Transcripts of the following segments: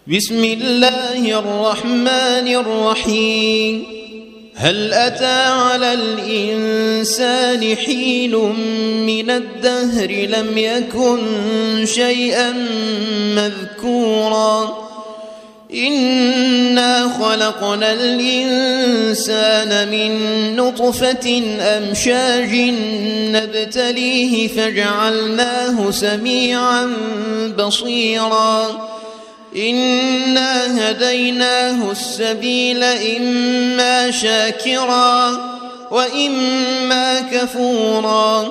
بسم الله الرحمن الرحيم. هل أتى على الإنسان حين من الدهر لم يكن شيئا مذكورا إنا خلقنا الإنسان من نطفة أمشاج نبتليه فجعلناه سميعا بصيرا إنا هديناه السبيل إما شاكرا وإما كفورا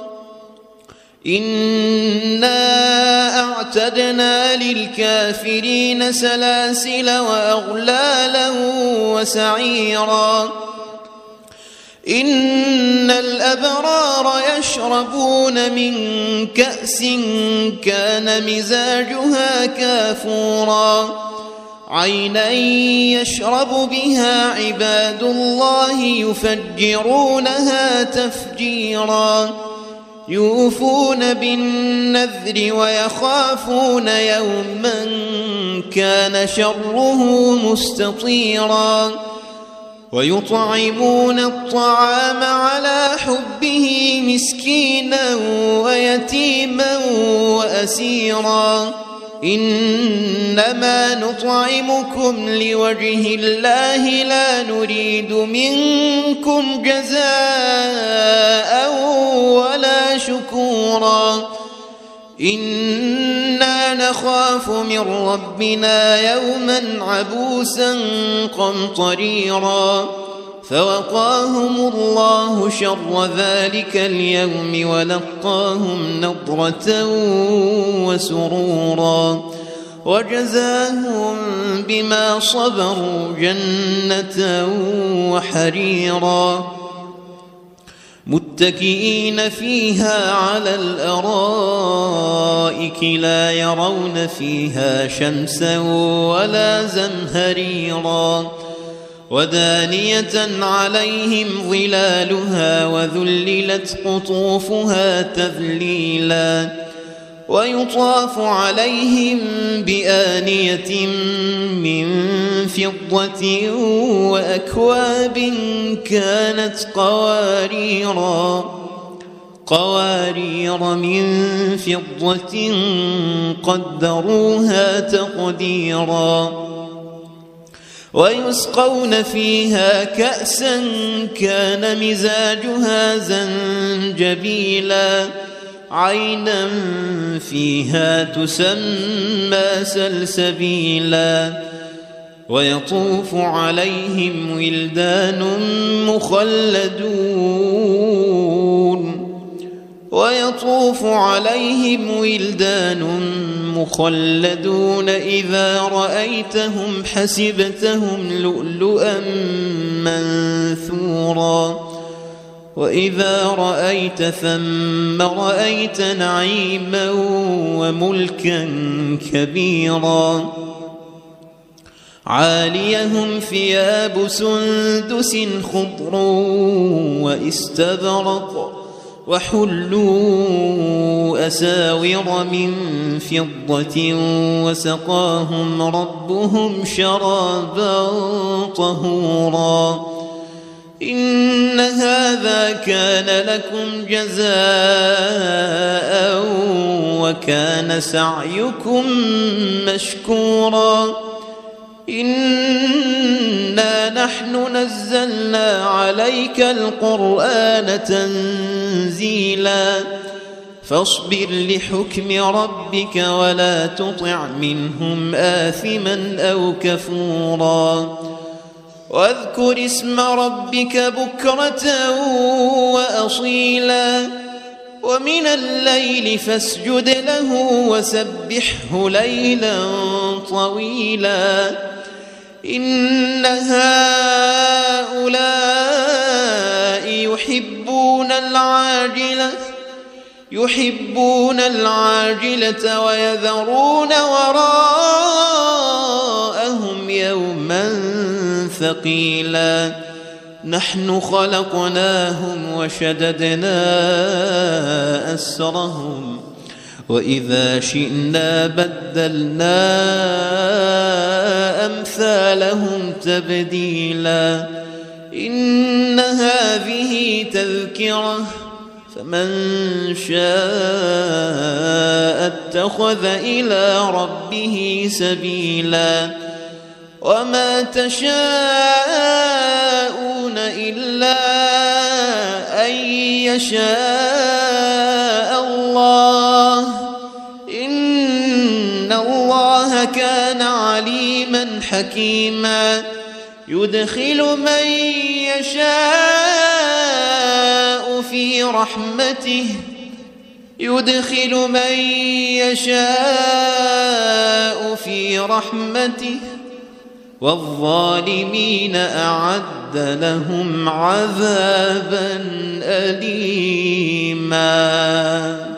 إنا أعتدنا للكافرين سلاسل وأغلالا وسعيرا إن الأبرار يشربون من كأس كان مزاجها كافورا عينا يشرب بها عباد الله يفجرونها تفجيرا يوفون بالنذر ويخافون يوما كان شره مستطيرا ويطعمون الطعام على حبه مسكينا ويتيما وأسيرا إنما نطعمكم لوجه الله لا نريد منكم جزاء ولا شكورا إنا نخاف من ربنا يوما عبوسا قمطريرا فوقاهم الله شر ذلك اليوم ولقاهم نضرة وسرورا وجزاهم بما صبروا جنة وحريرا متكئين فيها على الأرائك لا يرون فيها شمسا ولا زمهريرا ودانية عليهم ظلالها وذللت قطوفها تذليلا ويطاف عليهم بآنية من فضة وأكواب كانت قوارير من فضة قدروها تقديرا ويسقون فيها كأسا كان مزاجها زنجبيلا عينا فيها تسمى سلسبيلا ويطوف عليهم ولدان مخلدون إذا رأيتهم حسبتهم لؤلؤا منثورا وإذا رأيت ثم رأيت نعيما وملكا كبيرا عاليهم ثياب سندس خضر واستبرق وحلوا أساور من فضة وسقاهم ربهم شرابا طهورا إن هذا كان لكم جزاء وكان سعيكم مشكورا إنا نحن نزلنا عليك القرآن تنزيلا فاصبر لحكم ربك ولا تطع منهم آثما أو كفورا واذكر اسم ربك بكرة وأصيلا ومن الليل فاسجد له وسبحه ليلا طويلا إن هؤلاء يحبون العاجلة ويذرون وراءهم يوما ثقيلا نحن خلقناهم وشددنا أسرهم وإذا شئنا بدلنا أمثالهم تبديلا إن هذه تذكرة فمن شاء اتخذ إلى ربه سبيلا وما تشاءون إلا أن يشاء الله إن الله كان عليما حكيما يدخل من يشاء في رحمته والظالمين أعد لهم عذابا أليما.